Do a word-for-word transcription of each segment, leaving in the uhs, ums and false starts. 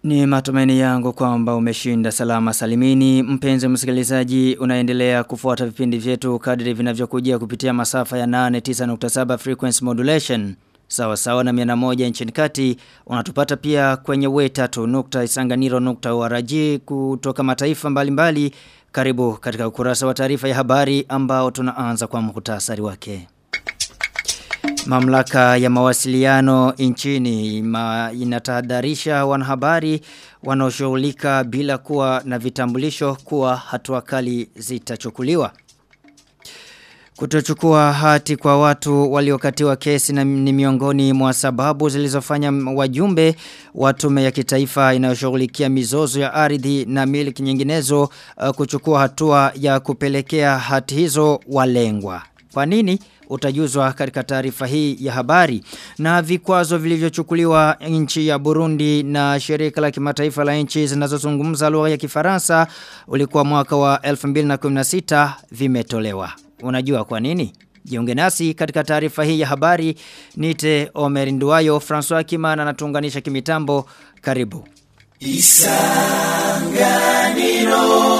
Ni matumaini yangu kwamba umeshinda salama salimini. Mpenzi msikilizaji, unaendelea kufuata vipindi vyetu kadri vinavyokujia kupitia masafa ya nane tisa nukta saba frequency modulation. Sawa sawa na mia moja nchini kati. Unatupata pia kwenye we tatu nukta isanganiro nukta org kutoka mataifa mbalimbali. Karibu katika ukurasa wa taarifa ya habari ambao tunaanza kwa muhtasari wake. Mamlaka ya mawasiliano nchini ma inatahadharisha wanahabari wanaoshughulika bila kuwa na vitambulisho kuwa hatua kali zitachukuliwa. Kutochukua hati kwa watu waliokatiwa kesi na ni miongoni mwa sababu zilizofanya wajumbe wa tume ya kitaifa inayoshughulikia mizozo ya ardhi na miliki nyinginezo uh, kuchukua hatua ya kupelekea hati hizo walengwa. Kwa nini? Utajuzwa katika taarifa hii ya habari. Na vikwazo vilivyochukuliwa nchi ya Burundi na shirika la kimataifa la nchi zinazozungumza lugha ya Kifaransa ulikuwa mwaka wa elfu mbili kumi na sita vimetolewa. Unajua kwa nini? Jiunge nasi katika taarifa hii ya habari. Nite Omer Nduwayo, François Kimana anatuunganisha kimitambo. Karibu. Isanganiro.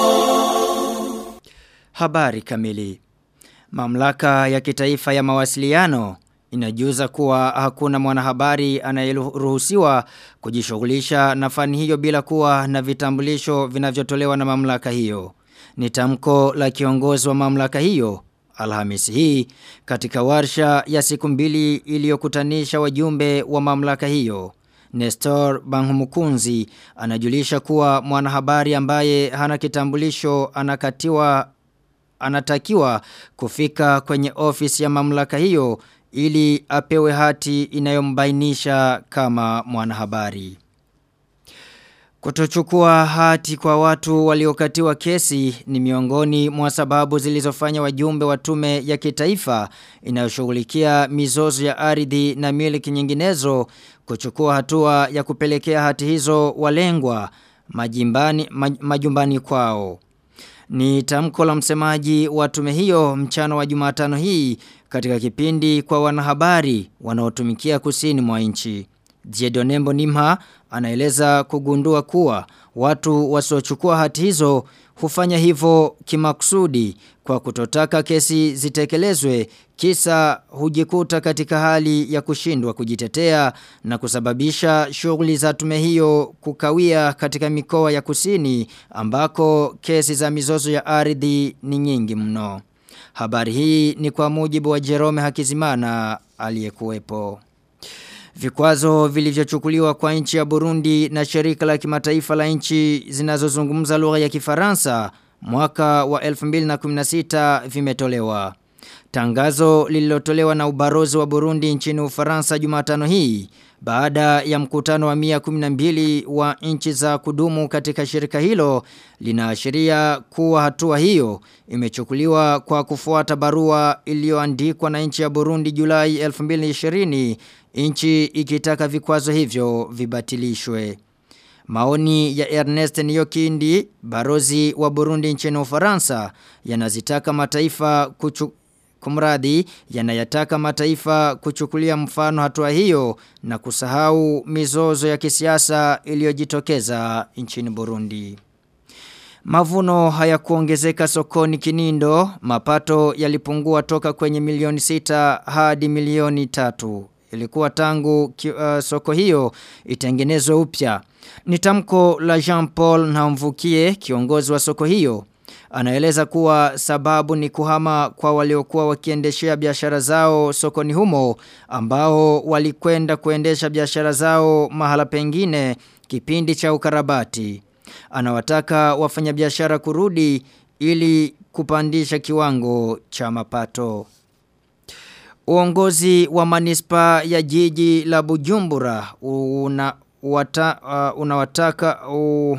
Habari kamili. Mamlaka ya kitaifa ya mawasiliano inajuza kuwa hakuna mwanahabari anayeruhusiwa kujishughulisha na fani hiyo bila kuwa na vitambulisho vinavyotolewa na mamlaka hiyo. Ni tamko la kiongozi wa mamlaka hiyo Alhamisi hii katika warsha ya siku mbili iliyokutanisha wajumbe wa mamlaka hiyo. Nestor Banhumukunzi anajulisha kuwa mwanahabari ambaye hana kitambulisho anakatiwa anatakiwa kufika kwenye ofisi ya mamlaka hiyo ili apewe hati inayombainisha kama mwanahabari. Kutochukua hati kwa watu waliokatiwa kesi ni miongoni mwa sababu zilizofanya wajumbe wa tume ya kitaifa inayoshughulikia mizozo ya ardhi na miliki nyinginezo kuchukua hatua ya kupelekea hati hizo walengwa majimbani, maj, majumbani kwao. Ni tamko la msemaji wa tume hiyo mchana wa Jumatano hii katika kipindi kwa wanahabari wanaotumikia kusini mwa nchi. Diedonembo Nimha anaeleza kugundua kuwa watu wasiochukua hati hizo hufanya hivyo kimakusudi kwa kutotaka kesi zitekelezwe kisa hujikuta katika hali ya kushindwa kujitetea na kusababisha shughuli za tume hiyo kukawia katika mikoa ya kusini ambako kesi za mizozo ya ardhi ni nyingi mno. Habari hii ni kwa mujibu wa Jerome Hakizimana aliyekuwepo. Vikwazo vilivyochukuliwa kwa nchi ya Burundi na shirika la kimataifa la nchi zinazozungumza lugha ya Kifaransa mwaka wa elfu mbili kumi na sita vimetolewa. Tangazo lililotolewa na ubarozi wa Burundi nchini Ufaransa Jumatano hii baada ya mkutano wa mia kumi na mbili wa nchi za kudumu katika shirika hilo linaashiria kuwa hatua hiyo imechukuliwa kwa kufuata barua iliyoandikwa na nchi ya Burundi Julai elfu mbili ishirini, nchi ikitaka vikwazo hivyo vibatilishwe. Maoni ya Ernest Niyokindi, barozi wa Burundi nchini Ufaransa, yanazitaka mataifa kuchu kumradi yanayataka mataifa kuchukulia mfano hatua hiyo na kusahau mizozo ya kisiasa iliyojitokeza nchini Burundi. Mavuno hayakuongezeka sokoni Kinindo, mapato yalipungua toka kwenye milioni sita hadi milioni tatu. Ilikuwa tangu ki, uh, soko hiyo itengenezwe upya. Ni tamko la Jean-Paul Nhamvukie, kiongozi wa soko hiyo. Anaeleza kuwa sababu ni kuhama kwa waliokuwa wakiendeshea biashara zao sokoni humo ambao walikwenda kuendesha biashara zao mahala pengine kipindi cha ukarabati. Anawataka wafanyabiashara kurudi ili kupandisha kiwango cha mapato. Uongozi wa manispa ya jiji la Bujumbura una wata, uh, unawataka uh,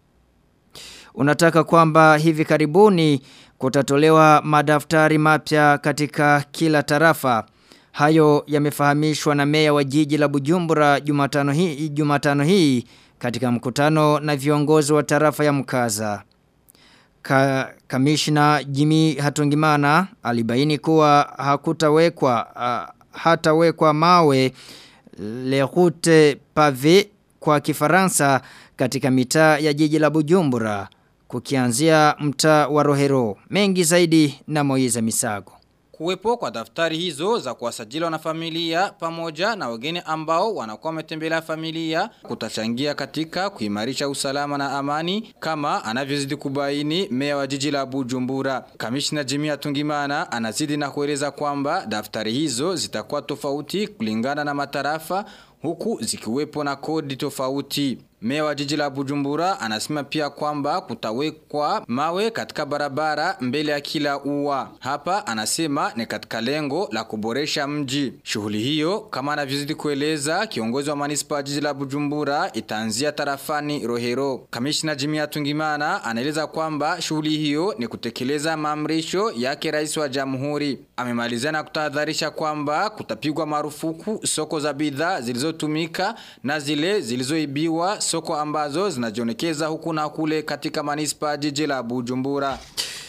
unataka kwamba hivi karibuni kutatolewa madaftari mapya katika kila tarafa. Hayo yamefahamishwa na meya wa jiji la Bujumbura Jumatano hii Jumatano hii katika mkutano na viongozi wa tarafa ya Mkaza. Ka, kamishna Jimmy Hatungimana alibaini kuwa hakutawekwa uh, hatawekwa mawe les routes pavées kwa Kifaransa katika mitaa ya jiji la Bujumbura kukianzia mtaa wa Rohero. Mengi zaidi na Moiza Misago. Kuwepo kwa daftari hizo za kuwasajili wana familia pamoja na wageni ambao wanakuwa wametembelea familia kutachangia katika kuimarisha usalama na amani kama anavyozidi kubaini meya wa jiji la Bujumbura. Kamishna Jimmy Tungimana anazidi na kueleza kwamba daftari hizo zitakuwa tofauti kulingana na matarafa huku zikiwepo na kodi tofauti. Meya wa jiji la Bujumbura anasema pia kwamba kutawekwa mawe katika barabara mbele ya kila ua. Hapa anasema ni katika lengo la kuboresha mji. Shughuli hiyo kama anavyozidi kueleza kiongozi wa manispa wa jiji la Bujumbura itaanzia tarafani Rohero. Kamishna Jimmy Tungimana anaeleza kwamba shughuli hiyo ni kutekeleza maamrisho yake rais wa jamhuri. Amemalizana kutahadharisha kwamba kutapigwa marufuku soko za bidhaa zilizotumika na zile zilizoibiwa, soko ambazo zinajionekeza huku na kule katika manispa jiji la Bujumbura.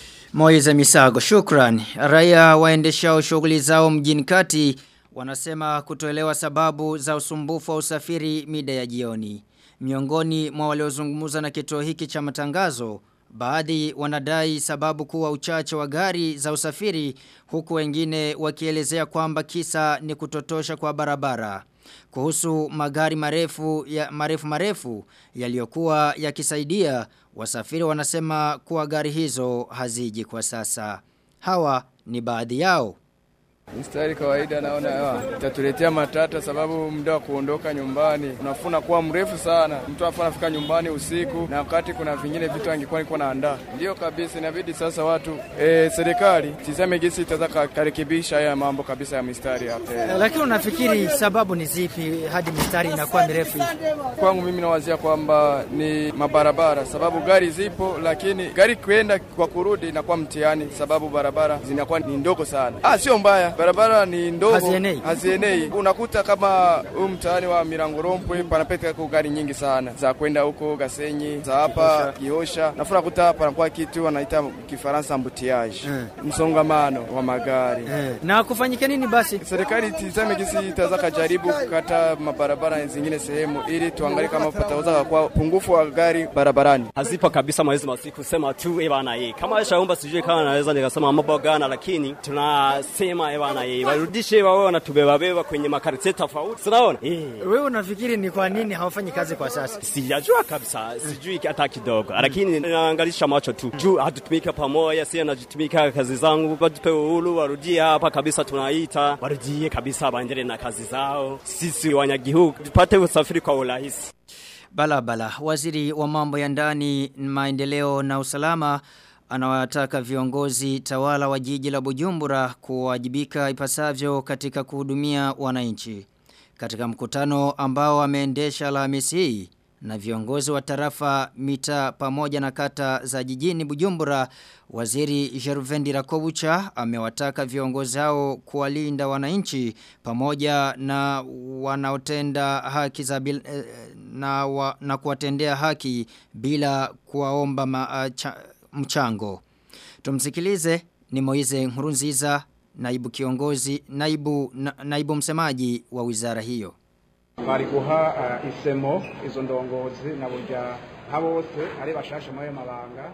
Moiza Misago, shukran. Raia waendeshao shughuli zao mjini kati wanasema kutoelewa sababu za usumbufu wa usafiri mida ya jioni. Miongoni mwa waliozungumza na kituo hiki cha matangazo, baadhi wanadai sababu kuwa uchache wa gari za usafiri, huku wengine wakielezea kwamba kisa ni kutotosha kwa barabara. Kuhusu magari marefu ya marefu marefu yaliyokuwa yakisaidia, wasafiri wanasema kuwa gari hizo haziji kwa sasa. Hawa ni baadhi yao. Mstari kawaida naona yawa itatuletea matata sababu muda wa kuondoka nyumbani unafuna kuwa mrefu sana. Mtu afuna afika nyumbani usiku na wakati kuna vingine vitu angekuwa nilikuwa naandaa. Ndio kabisa inabidi sasa watu eh serikali tiseme gisi itaweza kurekebisha haya mambo kabisa ya mistari hapa. E, lakini unafikiri sababu ni zipi hadi mistari inakuwa mirefu hivi? Kwangu mimi nawazia kwamba ni mabarabara sababu gari zipo lakini gari kwenda kwa kurudi inakuwa mtihani sababu barabara zinakuwa ni ndogo sana. Ah sio mbaya. Barabara ni ndogo hazienei. Hazienei. Unakuta kama huu mtaani wa Mirangorompwe panapita kwa gari nyingi sana za kwenda huko Gasenyi, za hapa Gihosha. Na unakuta hapa panakuwa kitu wanaita Kifaransa embouteillage. Mm. Msongamano wa magari. Mm. Na kufanyike nini basi? Serikali tizame kisi itaweza kujaribu kukata mabarabara zingine sehemu ili tuangalie kama pataweza kwa pungufu wa gari barabarani. Hazipo kabisa mwezi masiku sema tu eh bana eh. Kama shaomba sijui kama naweza nikasema mambo gani lakini tunasema eh na yeye warudishe wao wanatubeba beba kwenye makarite tofauti. Unaona? Eh. Wewe unafikiri ni kwa nini hawafanyi kazi kwa sasa? Sijajua kabisa, sijui hata kidogo. Lakini naangalisha macho tu. Juu hatutumika pamoja, si anajitumika kazi zangu, bado uhuru warudie hapa kabisa tunaita. Warudie kabisa baendelee na kazi zao. Sisi wanyagihugu tupate usafiri kwa urahisi. Balabala, waziri wa mambo ya ndani, maendeleo na usalama anawataka viongozi tawala wa jiji la Bujumbura kuwajibika ipasavyo katika kuhudumia wananchi. Katika mkutano ambao ameendesha Alhamisi hii na viongozi wa tarafa, mita pamoja na kata za jijini Bujumbura, waziri Jeruvendi Rakobucha amewataka viongozi hao kuwalinda wananchi pamoja na wanaotenda haki za bil, na, wa, na kuwatendea haki bila kuwaomba ma, cha, mchango. Tumsikilize ni Moize Nkurunziza, naibu kiongozi, naibu na, naibu msemaji wa wizara hiyo. Bari guha uh, isemo izo ndongozi na burya habose ari bashashe moyo mabanga.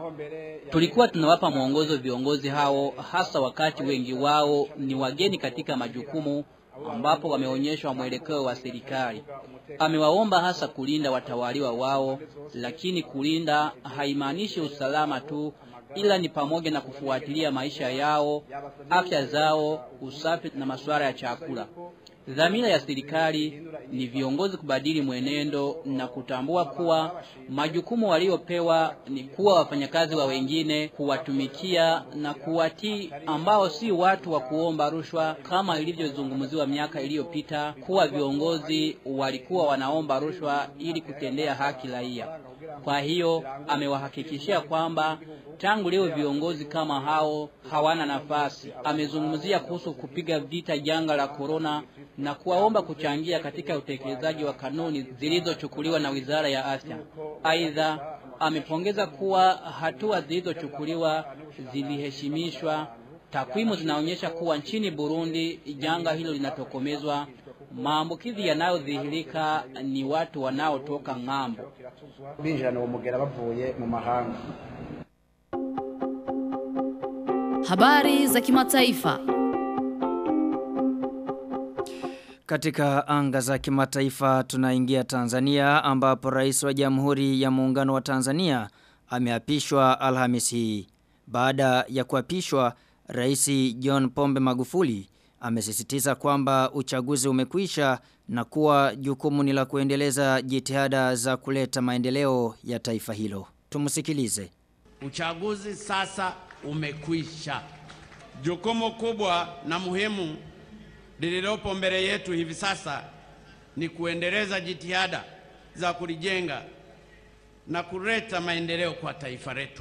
Tulikuwa tunawapa mwongozo viongozi hao hasa wakati wengi wao ni wageni katika majukumu ambapo wameonyeshwa mwelekeo wa serikali. Amewaomba hasa kulinda watawaliwa wao, lakini kulinda haimaanishi usalama tu, ila ni pamoja na kufuatilia maisha yao, afya zao, usafi na masuala ya chakula. Dhamira ya serikali ni viongozi kubadili mwenendo na kutambua kuwa majukumu waliopewa ni kuwa wafanyakazi wa wengine, kuwatumikia na kuwatii, ambao si watu wa kuomba rushwa kama ilivyozungumziwa miaka iliyopita kuwa viongozi walikuwa wanaomba rushwa ili kutendea haki raia. Kwa hiyo amewahakikishia kwamba tangu leo viongozi kama hao hawana nafasi. Amezungumzia kuhusu kupiga vita janga la corona na kuwaomba kuchangia katika utekelezaji wa kanuni zilizochukuliwa na Wizara ya Afya. Aidha, amepongeza kuwa hatua zilizochukuliwa ziliheshimishwa. Takwimu zinaonyesha kuwa nchini Burundi janga hilo linatokomezwa Maambukizi yanayodhihirika ni watu wanaotoka ng'ambo. Binjirana umugera bavuye mu mahanga. Habari za kimataifa. Katika anga za kimataifa tunaingia Tanzania ambapo rais wa Jamhuri ya Muungano wa Tanzania ameapishwa Alhamisi hii. Baada ya kuapishwa, Rais John Pombe Magufuli amesisitiza kwamba uchaguzi umekwisha na kuwa jukumu ni la kuendeleza jitihada za kuleta maendeleo ya taifa hilo. Tumusikilize. Uchaguzi sasa umekwisha. Jukumu kubwa na muhimu lililopo mbele yetu hivi sasa ni kuendeleza jitihada za kulijenga na kuleta maendeleo kwa taifa letu.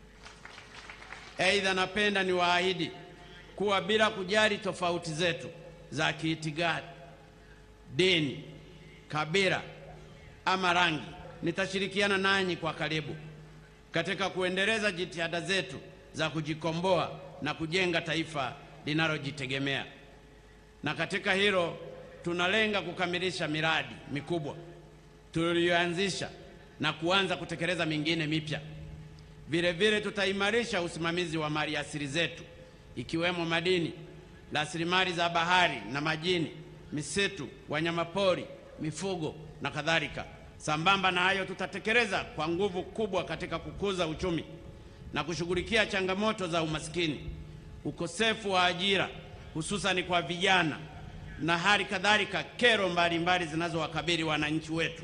Aidha, napenda niwaahidi kuwa bila kujali tofauti zetu za kiitikadi, dini, kabila ama rangi, nitashirikiana nanyi kwa karibu katika kuendeleza jitihada zetu za kujikomboa na kujenga taifa linalojitegemea. Na katika hilo tunalenga kukamilisha miradi mikubwa tuliyoanzisha na kuanza kutekeleza mingine mipya. Vile vile tutaimarisha usimamizi wa mali asili zetu ikiwemo madini, rasilimali za bahari na majini, misitu, wanyamapori, mifugo na kadhalika. Sambamba na hayo tutatekeleza kwa nguvu kubwa katika kukuza uchumi na kushughulikia changamoto za umaskini, ukosefu wa ajira hususan kwa vijana na hali kadhalika kero mbalimbali zinazowakabili wananchi wetu.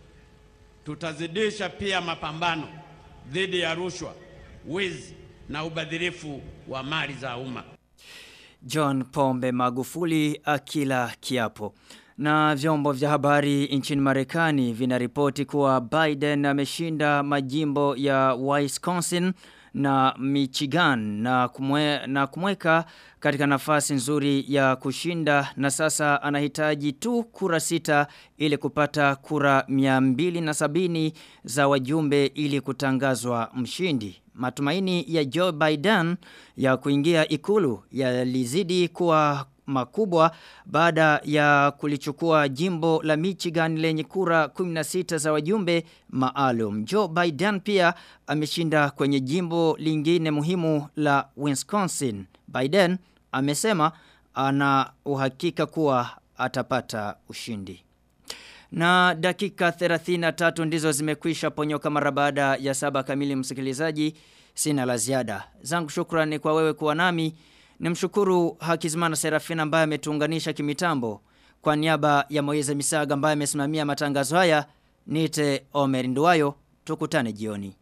Tutazidisha pia mapambano dhidi ya rushwa, wizi na ubadhirifu wa mali za umma. John Pombe Magufuli akila kiapo. Na vyombo vya habari nchini Marekani vinaripoti kuwa Biden ameshinda majimbo ya Wisconsin na Michigan na kumwe, na kumweka katika nafasi nzuri ya kushinda, na sasa anahitaji tu kura sita ili kupata kura mia mbili na sabini za wajumbe ili kutangazwa mshindi. Matumaini ya Joe Biden ya kuingia ikulu yalizidi kuwa makubwa baada ya kulichukua jimbo la Michigan lenye kura kumi na sita za wajumbe maalum. Joe Biden pia ameshinda kwenye jimbo lingine muhimu la Wisconsin. Biden amesema ana uhakika kuwa atapata ushindi. Na dakika thelathini na tatu ndizo zimekwisha ponyoka mara baada ya saba kamili. Msikilizaji, sina la ziada. Zangu shukrani kwa wewe kuwa nami. Nimshukuru Hakizimana Serafina ambaye ametuunganisha kimitambo. Kwa niaba ya Moize Misaga ambaye amesimamia matangazo haya, nite Omer Nduwayo. Tukutane jioni.